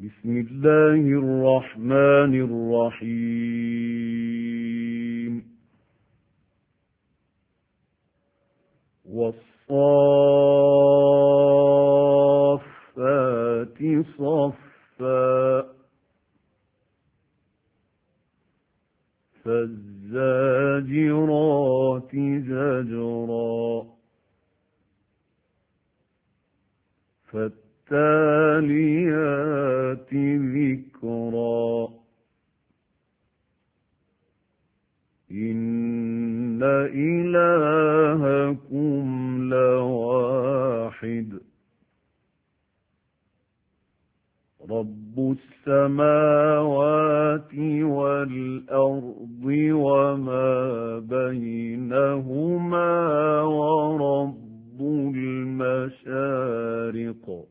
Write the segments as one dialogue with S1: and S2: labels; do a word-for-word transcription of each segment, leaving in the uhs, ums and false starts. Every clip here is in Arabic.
S1: بسم الله الرحمن الرحيم والصافات صفا فالزاجرات زجرا فالتاليات ذكرا إن إلهكم لواحد رب السماوات والأرض وما بينهما ورب المشارق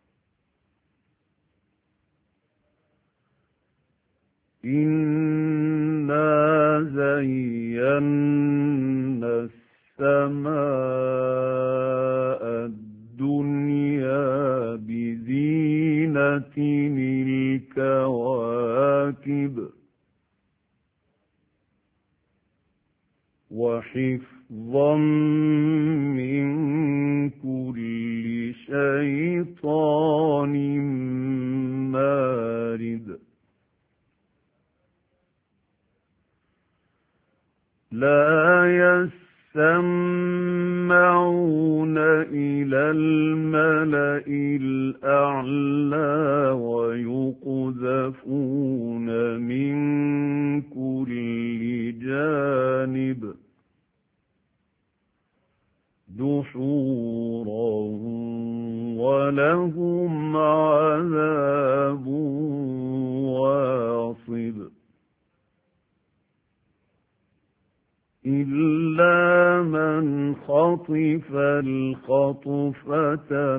S1: إنا زينا السماء الدنيا بزينة الكواكب وحفظا من كل شيطان مارد لا يسمعون إلى الملأ الأعلى ويقذفون من كل جانب دحورا ولهم عذاب واصب إلا من خطف الخطفة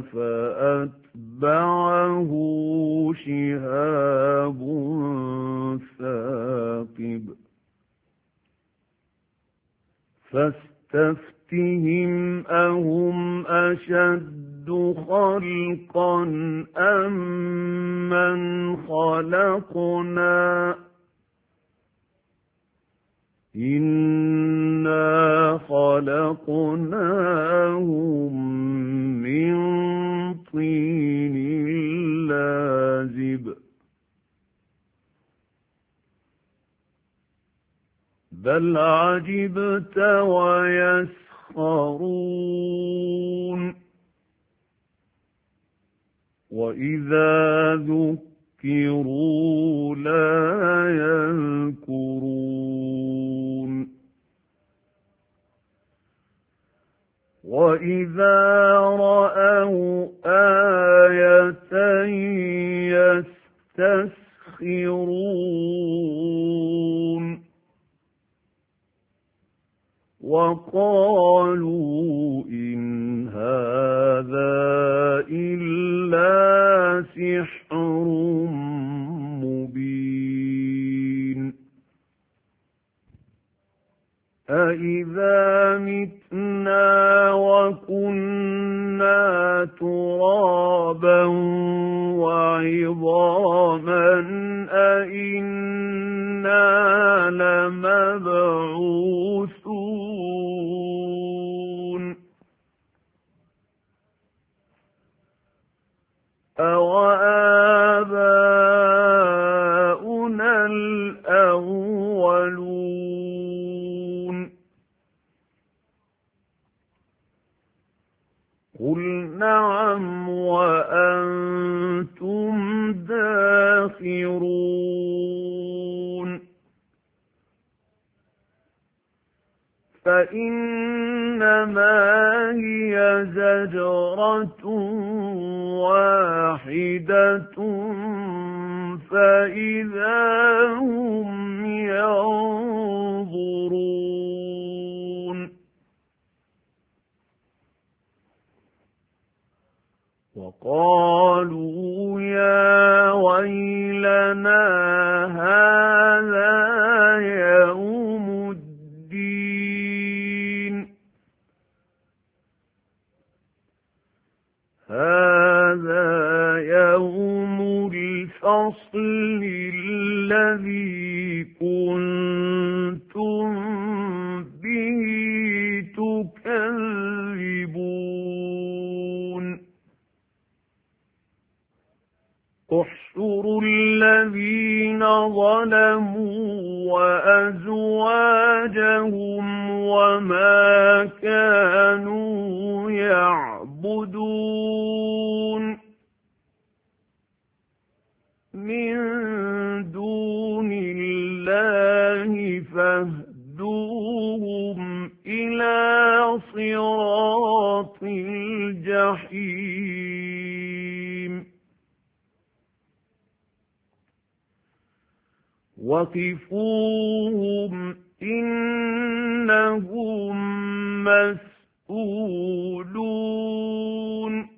S1: فأتبعه شهاب ثاقب فاستفتهم أهم أشد خلقا أم من خلقنا إنا خلقناهم من طين لازب بل عجبت ويسخرون وإذا ذكروا لا يذكرون وإذا رأوا آية يستسخرون وقالوا إن هذا إلا سحر مبين أإذا متنا وكنا ترابا وعظاما أإنا لمبعوثون أوآباؤنا الأولون قل نعم وأنتم داخرون فإنما هي زجرة واحدة فإذا هم ينظرون وقالوا يا ويلنا هذا يوم الدين هذا يوم الفصل الْفَصْلِ الَّذِي كُنتُم بِهِ تُكَذِّبُونَ احْشُرُوا الَّذِينَ ظَلَمُوا وَأَزْوَاجَهُمْ وَمَا كَانُوا يَعْبُدُونَ مِن دُونِ اللَّهِ فاهْدُوهُمْ إِلَى صِرَاطِ الْجَحِيمِ وَقِفُوهُمْ إِنَّهُم مسؤولون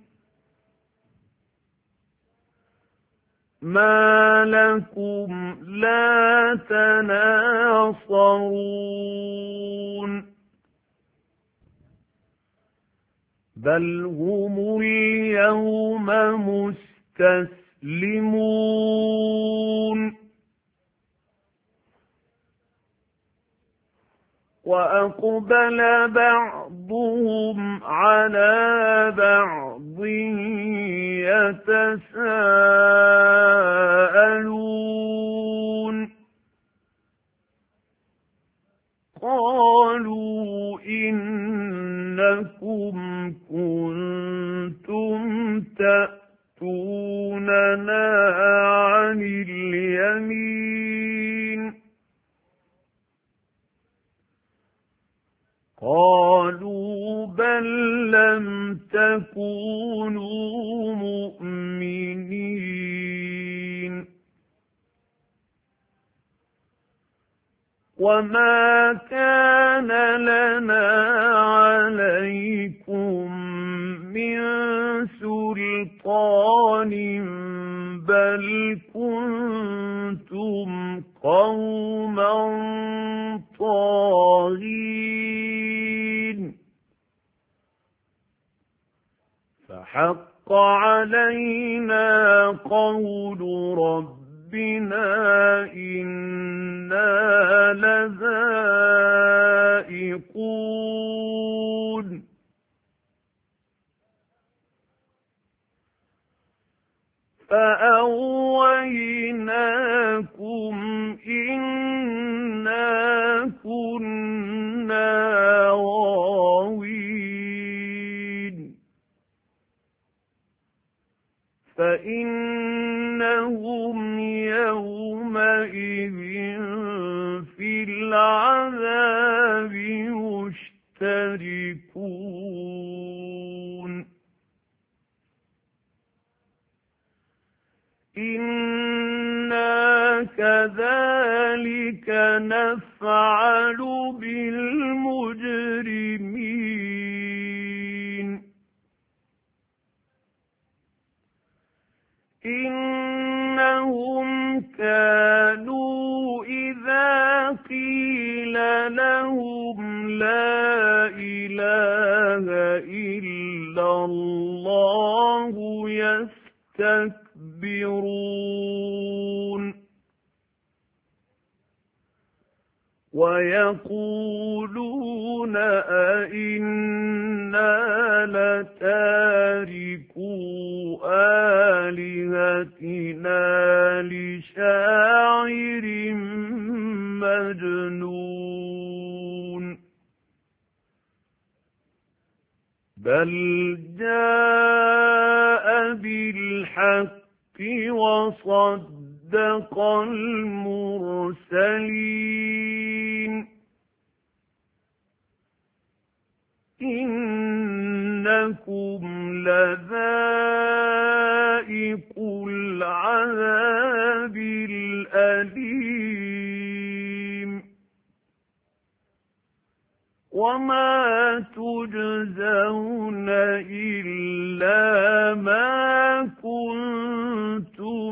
S1: مَا لَكُمْ لَا تَنَاصَرُونَ بَلْ هُمُ الْيَوْمَ مُسْتَسْلِمُونَ وَأَقْبَلَ بَعْضُهُمْ عَلَى بَعْضٍ يَتَسَاءَلُونَ قَالُوا إِنَّكُمْ كُنتُمْ تَأْتُونَنَا عَنِ الْيَمِينِ قَالُوا بَل لَّمْ تَكُونُوا مُؤْمِنِينَ وَمَا كَانَ لَنَا عَلَيْكُمْ مِنْ سُلْطَانٍ بَلْ كُنتُمْ قَوْمًا طَاغِينَ فَحَقَّ عَلَيْنَا قَوْلُ رَبِّنَا إِنَّا لَذَائِقُونَ فَأَغْوَيْنَاكُمْ إِنَّا كُنَّا غَاوِينَ فَإِنَّهُمْ يَوْمَئِذٍ فِي الْعَذَابِ مُشْتَرِكُونَ إِنَّا كَذَلِكَ نَفْعَلُ بِالْمُجْرِمِينَ إِنَّهُمْ كَانُوا إِذَا قِيلَ لَهُمْ لَا إِلَٰهَ إِلَّا اللَّهُ يَسْتَكْبِرُونَ وَيَقُولُونَ أَإِنَّا لَتَارِكُو آلِهَتِنَا لِشَاعِرٍ مَجْنُونٍ بَلْ جَاءَ بِالْحَقِّ وَصَدَّقَ الْمُرْسَلِينَ إِنَّكُمْ لَذَائِقُو الْعَذَابِ الْأَلِيمِ وَمَا تُجْزَوْنَ إِلَّا مَا كُنتُمْ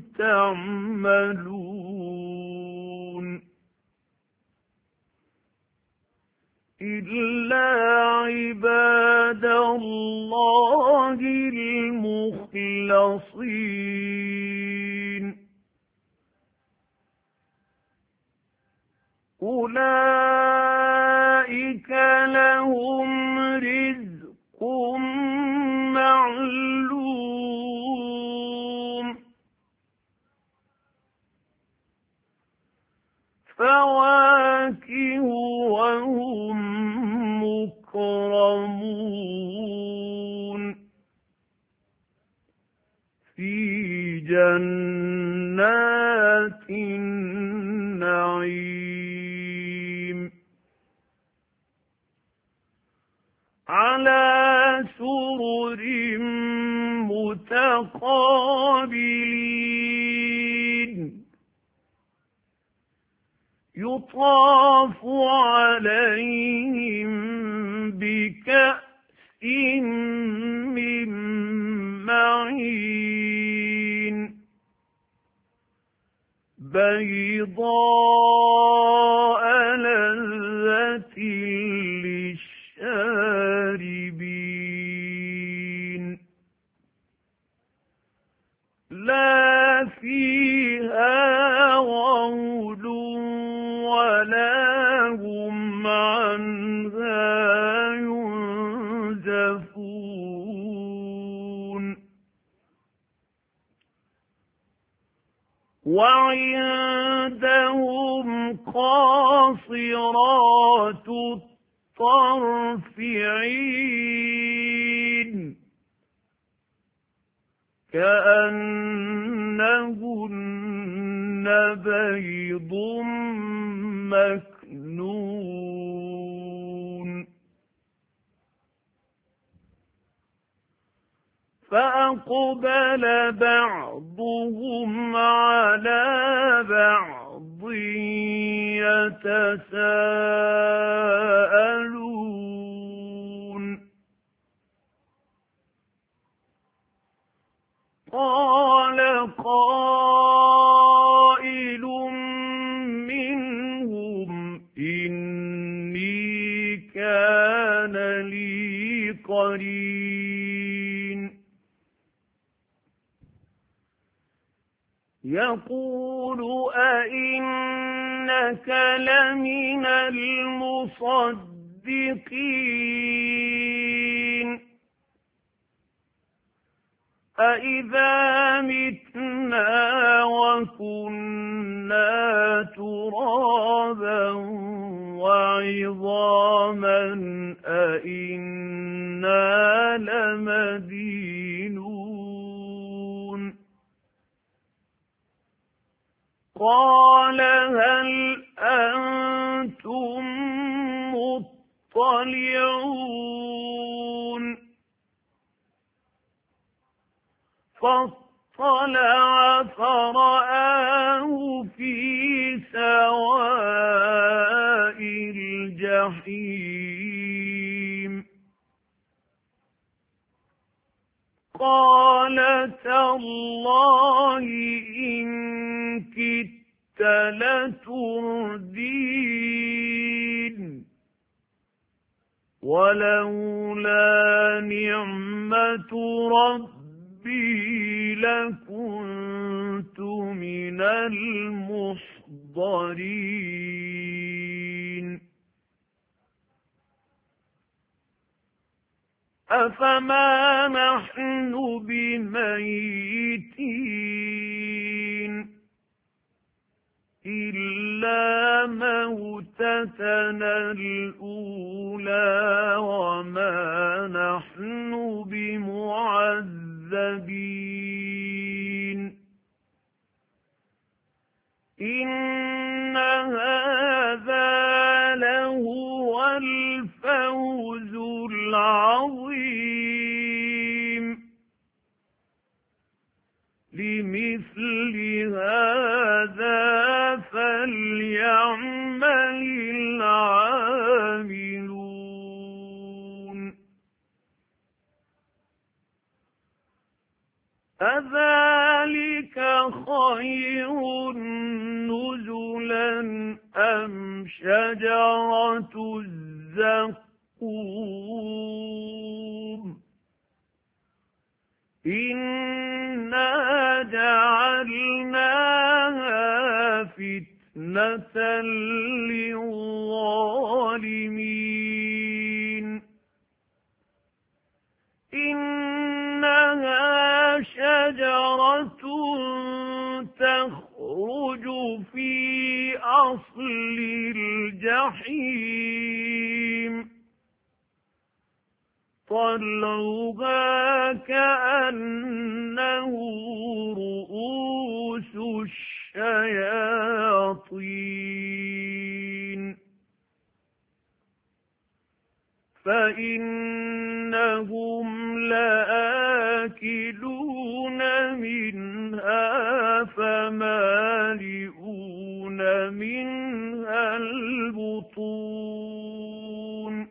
S1: تَعْمَلُونَ إِلَّا عِبَادَ اللَّهِ الْمُخْلَصِينَ في جنات النعيم على سرر متقابلين يطاف عليهم بكأس من معين بيضاء لذة للشاربين لا فيها غول ولا هم عنها ينزفون وعندهم قاصرات الطرف عين كأنهن بيض مكنون فأقبل بعضهم على بعض يتساءلون قال قائل منهم إني كان لي قرين يقول أئنك لمن المصدقين أَإِذَا مِتْنَا وَكُنَّا تُرَابًا وَعِظَامًا أَإِنَّا لَمَدِينُونَ قَالَ هَلْ أَنْتُمْ مُطَّلِعُونَ فاطلع فرآه في سواء الجحيم قال تالله إن كدت لتردين ولولا نعمة ربي ربي لكنت من المحضرين أفما نحن بميتين إلا موتتنا الأولى وما نحن بمعذبين إن هذا لهو الفوز العظيم لمثل هذا فليعمل العاملون أذلك خير نزلا أم شجرة الزقوم إنا جعلناها فتنة للظالمين إنها شجرة تخرج في أصل الجحيم طلعها كأنه منها فمالئون منها البطون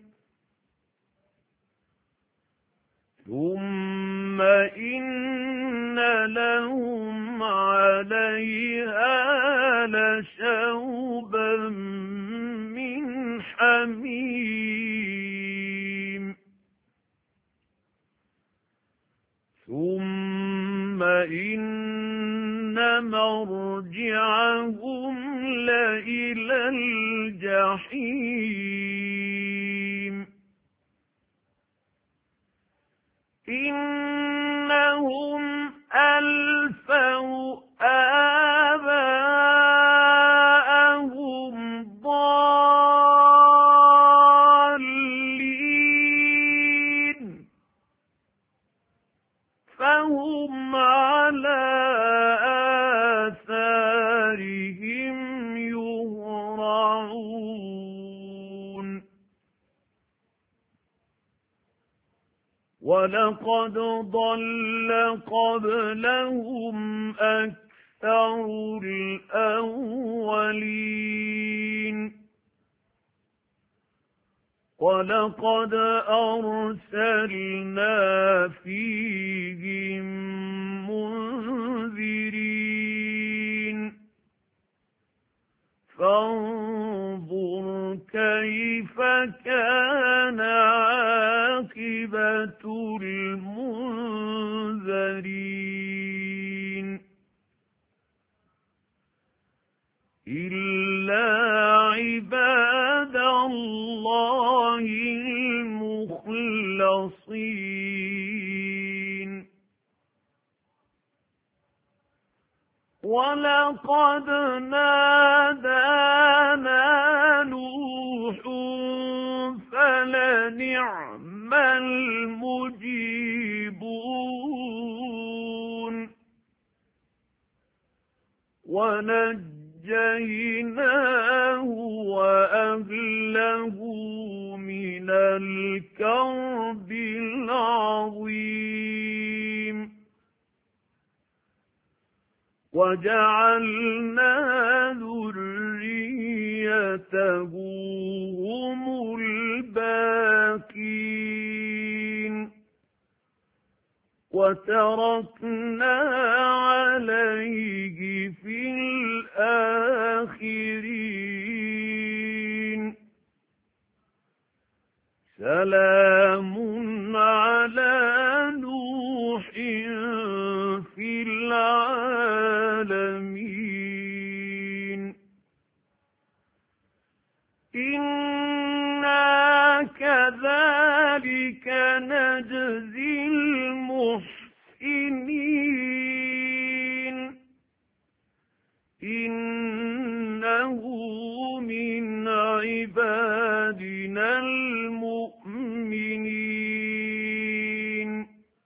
S1: ثم إن لهم عليها لشوبا من حميم ثم إن مرجعهم لإلى الجحيم إنهم ألفوا آباءهم ضالين فهم على آثارهم يهرعون ولقد ضل قبلهم أكثر الأولين ولقد أرسلنا فيهم منذرين فانظر كيف كان عاقبة المنذرين إلا عباد الله المخلصين ولقد نادانا نوح فلنعم المجيبون ونجيناه وأهله من الكرب العظيم وجعلنا ذريته هم الباقين وتركنا عليه في الآخرين سلام على نوح في العالمين إنا كذلك نجزي المحسنين إنه من عبادنا المؤمنين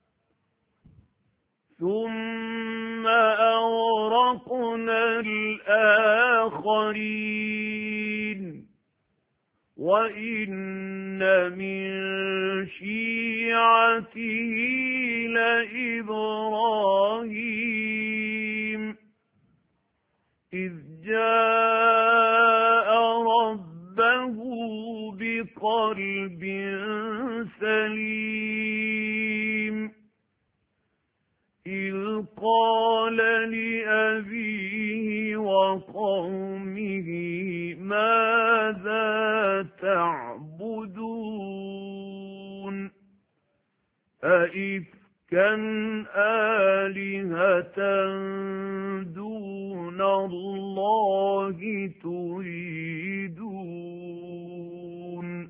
S1: ثم أغرقنا الآخرين وإن من شيعته لإبراهيم إذ جاء ربه بقلب سليم إذ قال لأبيه وقومه ماذا تعبدون أئفكا آلهة دون الله تريدون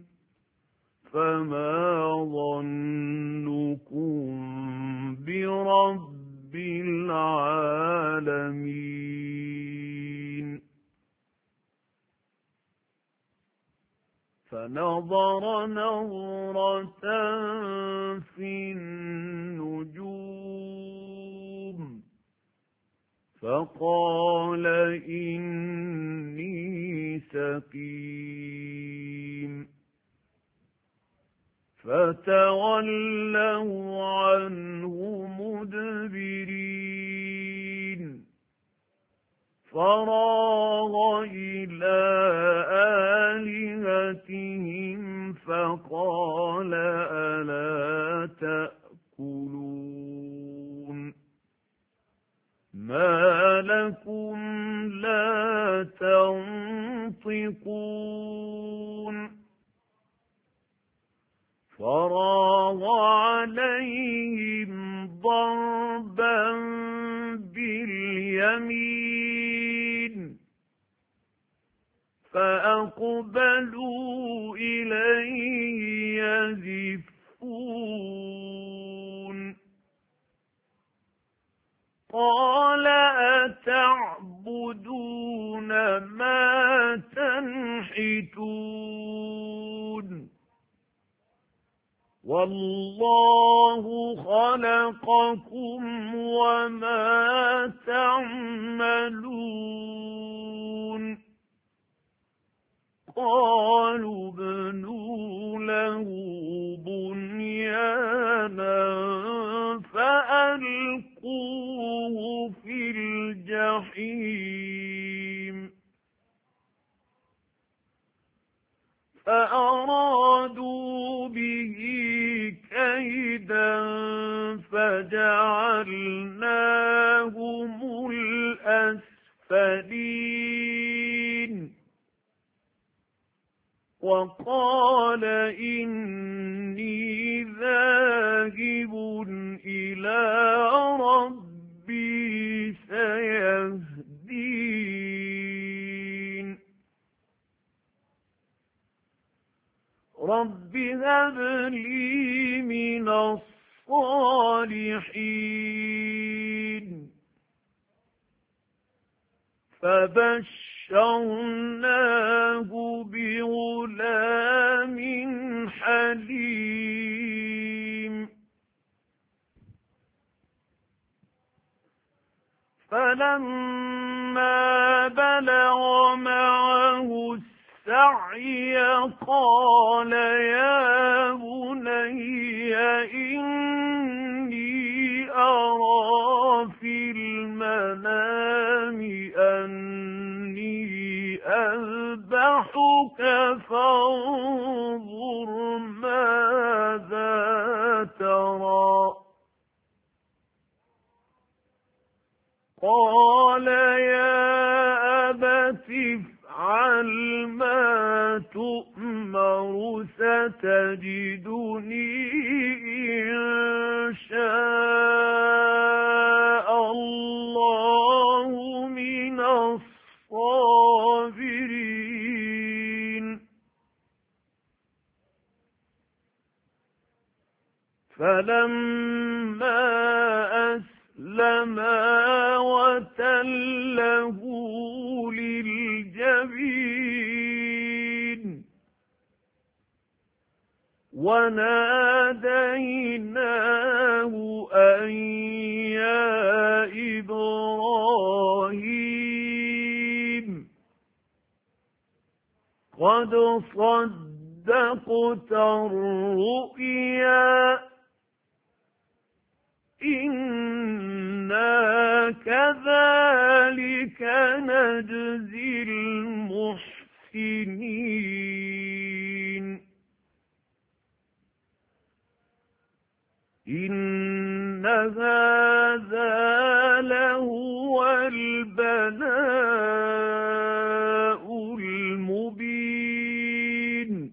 S1: فما ظنكم برب العالمين فنظر نظرة في النجوم فقال إني سقيم فتولوا عنه مدبرين ضربا باليمين فأقبلوا إليه يزفون قال أتعبدون ما تنحتون والله خلقكم وما تعملون قالوا ابنوا له بنيانا فألقوه في الجحيم فأرادوا به كيدا فجعلناهم الأسفلين وقال إني ذاهب إلى ربي سيهدين رب هب لي من الصالحين فبشرناه بغلام حليم فلما بلغ معه السعي قال يا بني إني أرى في المنام أني أذبحك فانظر ماذا ترى قال يا أبت افعل ما تؤمر ستجدني إن شاء الله من الصابرين فلما أسلما وتله للجبين وناديناه أن يا إبراهيم قد صدقت الرؤيا إنا كذلك نجزي المحسنين إن هذا لهو البلاء المبين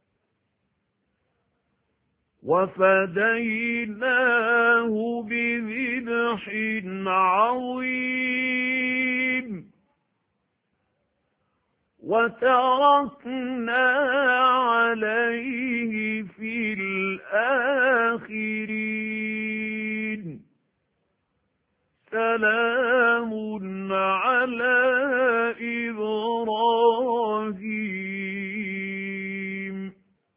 S1: وفديناه بذبح عظيم وتركنا عليه في الآخرين سلام على إبراهيم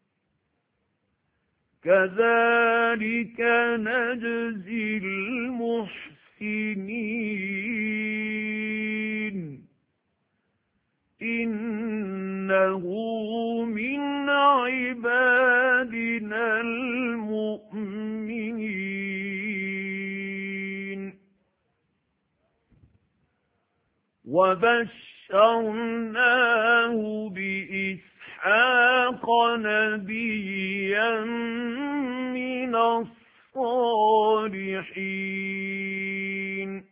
S1: كذلك نجزي المحسنين إنه من عبادنا المؤمنين وبشرناه بإسحاق نبيا من الصالحين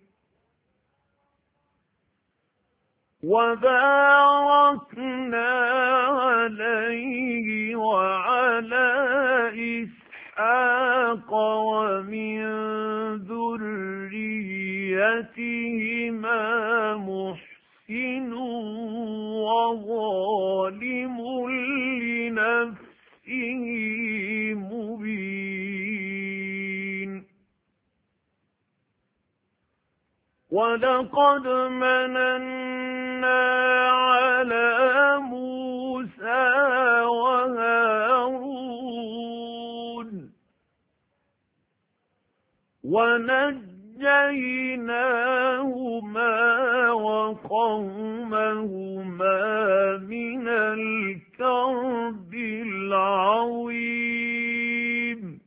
S1: وباركنا عليه وعلى إسحاق ومن ذريتهما محسن وظالم لنفسه مبين ولقد مننا على موسى وهارون ونجيناهما وقومهما من الكرب العظيم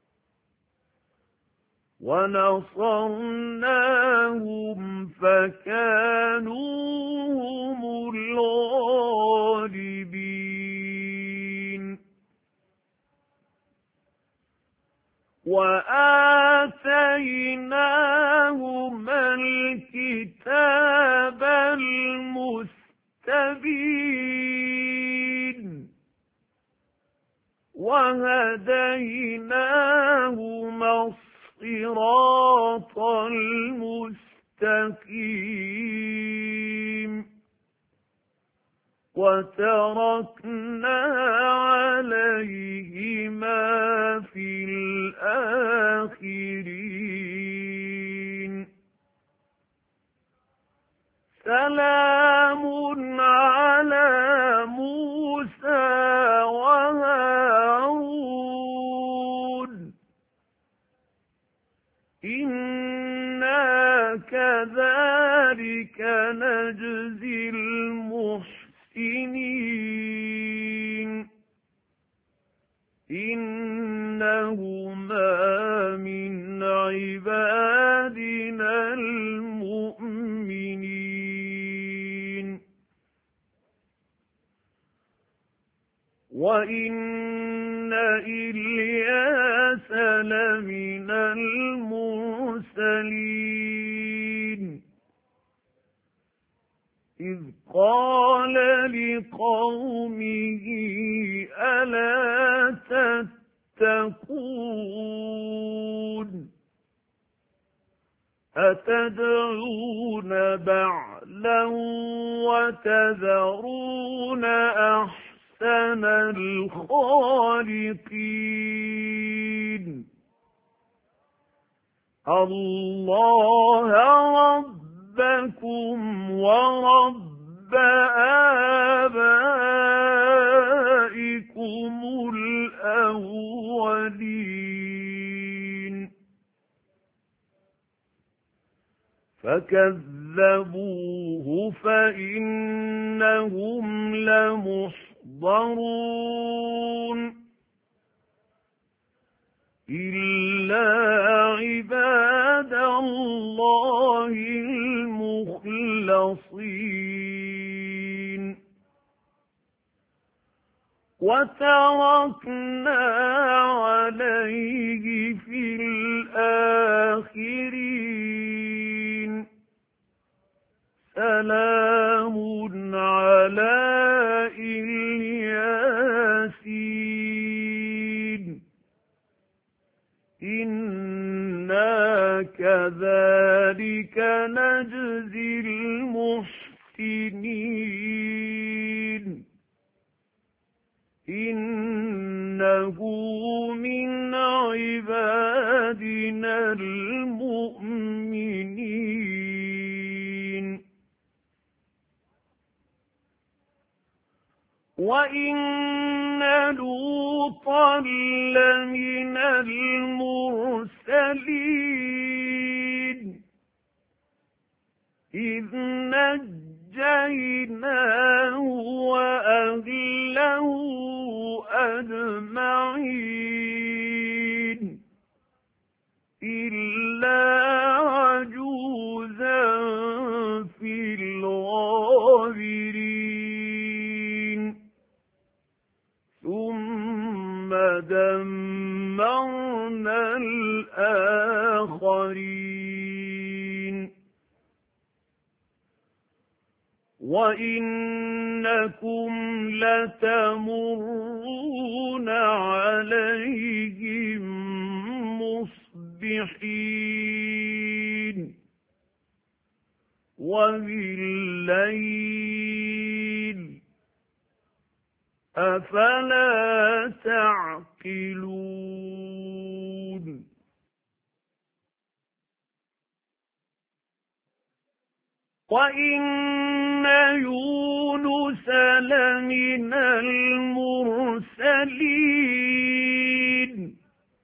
S1: ونصرناهم فكانوا هم الغالبين وآتيناهما الكتاب المستبين وهديناهما الصراط المستقيم وتركنا عليهما في الآخرين سلام على موسى وهارون إنا كذلك نجزي المحسنين إنهما من عبادنا المؤمنين وإن إلياس لمن المرسلين إذ قال لقومه ألا تتقون أتدعون بعلا وتذرون أحسن الخالقين الله ربكم ورب آبائكم الأولين فكذبوه فإنهم لمحضرون إلا عباد الله المخلصين وتركنا عليه في الآخرين سلام على الياسين إنا كذلك نجزي المحسنين إنه من عبادنا المؤمنين وإن لوطا لمن المرسلين إذ نجيناه وأهله أجمعين إلا عجوزا في الغابرين ثم دمرنا الآخرين وَإِنَّكُمْ لَتَمُرُّونَ عَلَيْهِم مُصْبِحِينَ وَبِاللَّيْلِ أَفَلَا تَعْقِلُونَ وَإِنَّ يُونُسَ لَمِنَ الْمُرْسَلِينَ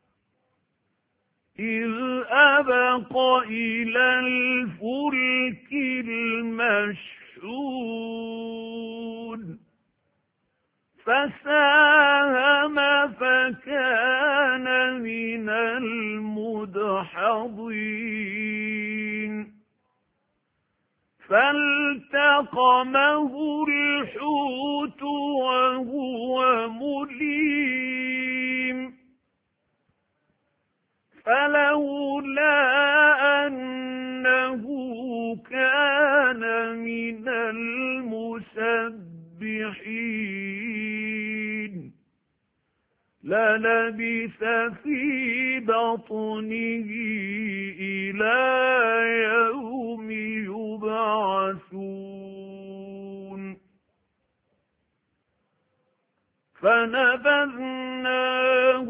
S1: إِذْ أَبَقَ إِلَى الْفُلْكِ الْمَشْحُونِ فَسَاهَمَ فَكَانَ مِنَ الْمُدْحَضِينَ فَالْتَقَمَهُ الْحُوتُ وَهُوَ مُلِيمٌ فَلَوْلَا أَنَّهُ كَانَ مِنَ الْمُسَبِّحِينَ لَلَبِثَ فِي بَطْنِهِ إِلَى يَوْمِ يُبْعَثُونَ فَنَبَذْنَاهُ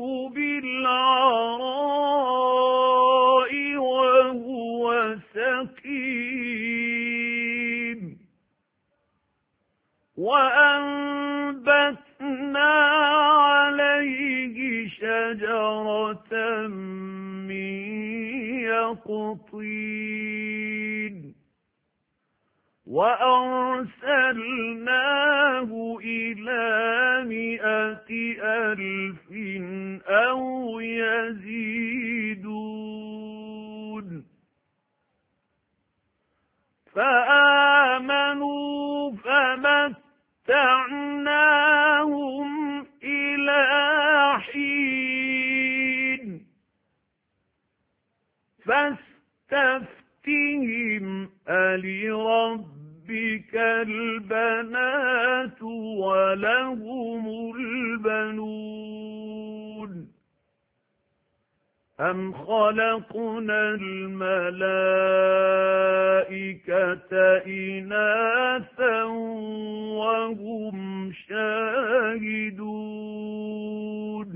S1: بِالْعَرَاءِ وَهُوَ سَقِيمٌ وَأَنبَتْنَا عَلَيْهِ شَجَرَةً مِّن يَقْطِينٍ وَأَرْسَلْنَاهُ إِلَى مِائَةِ أَلْفٍ أَوْ يَزِيدُونَ فَآمَنُوا فَمَتَّعْنَاهُمْ إِلَى حِينٍ فَاسْتَفْتِهِمْ أَلِرَبِّكَ الْبَنَاتُ وَلَهُمُ الْبَنُونَ أَمْ خَلَقْنَا الْمَلَائِكَةَ إِنَاثًا وَهُمْ شَاهِدُونَ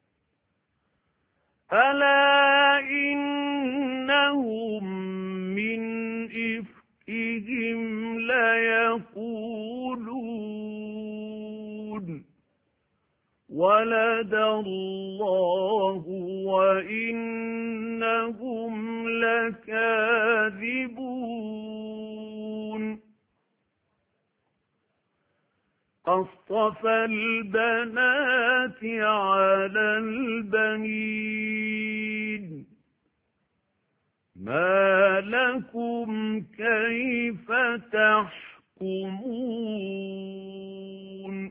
S1: أَلَا إِنَّهُمْ مِنْ إِفْكِهِمْ لَيَقُولُونَ وَلَدَ اللَّهُ وَإِنَّهُمْ لَكَاذِبُونَ أَصْطَفَى الْبَنَاتِ عَلَى الْبَنِينَ مَا لَكُمْ كَيْفَ تَحْكُمُونَ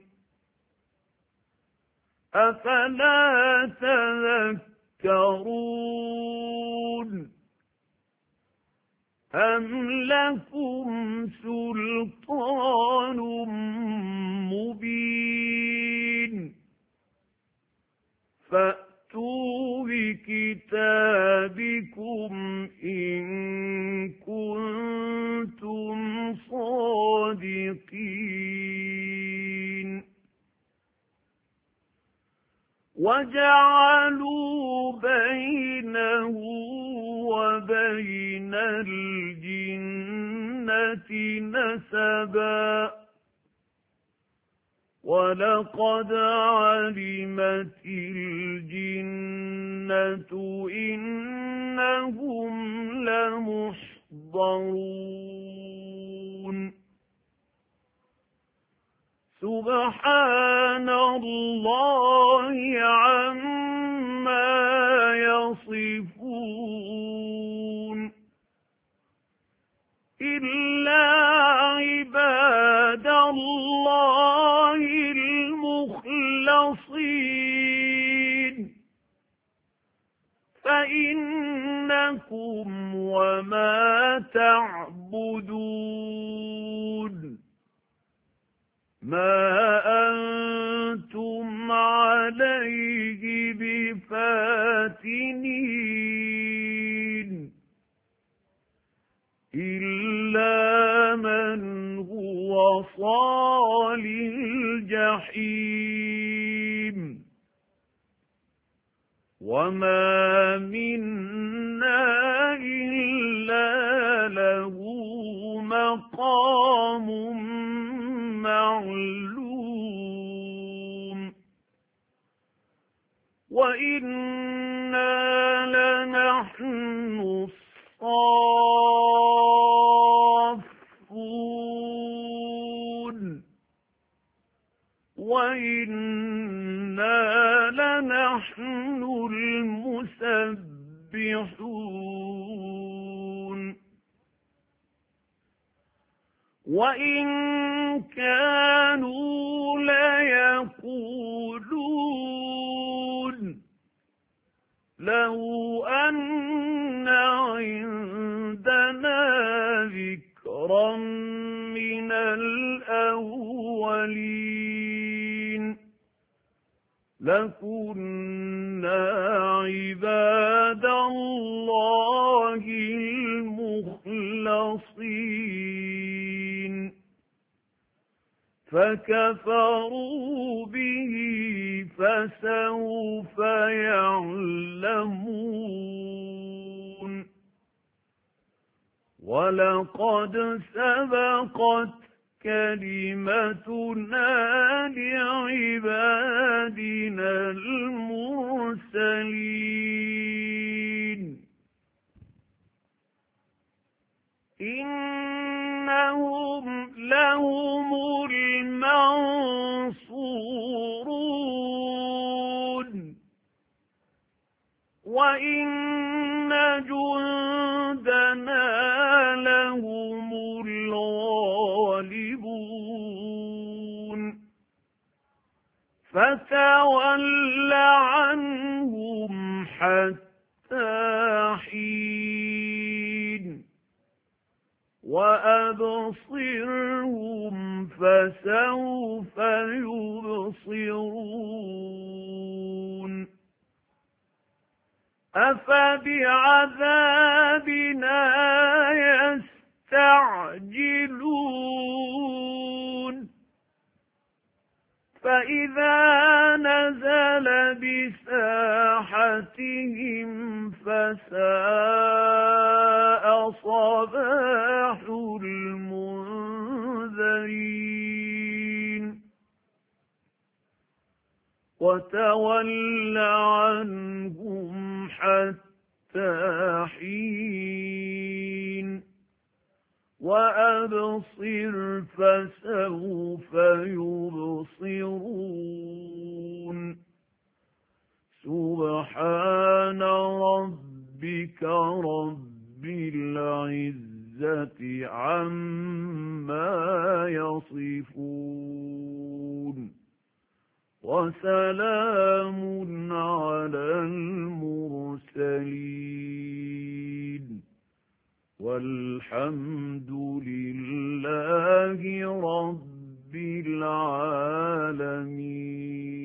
S1: أَفَلَا تَذَكَّرُونَ أَمْ لَكُمْ سُلْطَانٌ مُبِينٌ فَأْتُوا بِكِتَابِكُمْ إِن كُنتُمْ صَادِقِينَ وَجَعَلُوا بَيْنَهُ وَبَيْنَ الْجِنَّةِ نَسَبًا وَلَقَدْ عَلِمَتِ الْجِنَّةُ إِنَّهُمْ لَمُحْضَرُونَ سُبْحَانَ اللَّهِ عَمَّا يَصِفُونَ إِلَّا عِبَادَ اللَّهِ الْمُخْلَصِينَ فَإِنَّكُمْ وَمَا تَعْبُدُونَ مَا أَنتُمْ عَلَيْهِ بِفَاتِنِينَ إِلَّا مَنْ هُوَ صَالِ الْجَحِيمِ وَمَا مِنَّا إِلَّا لَهُ مَقَامٌ مَّعْلُومٌ وَإِنَّا لَنَحْنُ الصَّافُّونَ وَإِنَّا لَنَحْنُ الْمُسَبِّحُونَ وَإِن كَانُوا لَيَقُولُونَ لَوْ أَنَّ عِندَنَا ذِكْرًا مِنَ الْأَوَّلِينَ لَكُنَّا عِبَادَ اللَّهِ الْمُخْلَصِينَ فَكَفَرُوا بِهِ فَسَوْفَ يَعْلَمُونَ وَلَقَدْ سَبَقَتْ كَلِمَتُنَا لِعِبَادِنَا الْمُرْسَلِينَ إِنَّهُمْ لَهُمُ الْمَنصُورُونَ وَإِنَّ جُندَنَا لَهُمُ الْغَالِبُونَ فَتَوَلَّ عَنْهُمْ حَتَّىٰ حِينٍ وَأَبْصِرْهُمْ فَسَوْفَ يُبْصِرُونَ أَفَبِعَذَابِنَا يَسْتَعْجِلُونَ فَإِذَا نَزَلَ بِسَاحَتِهِمْ فَسَاءَ صَبَاحُ الْمُنذَرِينَ وَتَوَلَّ عَنْهُمْ حَتَّىٰ حِينٍ وَأَبْصِرْ فَسَوْفَ يُبْصِرُونَ سُبْحَانَ رَبِّكَ رَبِّ الْعِزَّةِ عَمَّا يَصِفُونَ وَسَلَامٌ عَلَى الْمُرْسَلِينَ وَالْحَمْدُ لِلَّهِ رَبِّ الْعَالَمِينَ.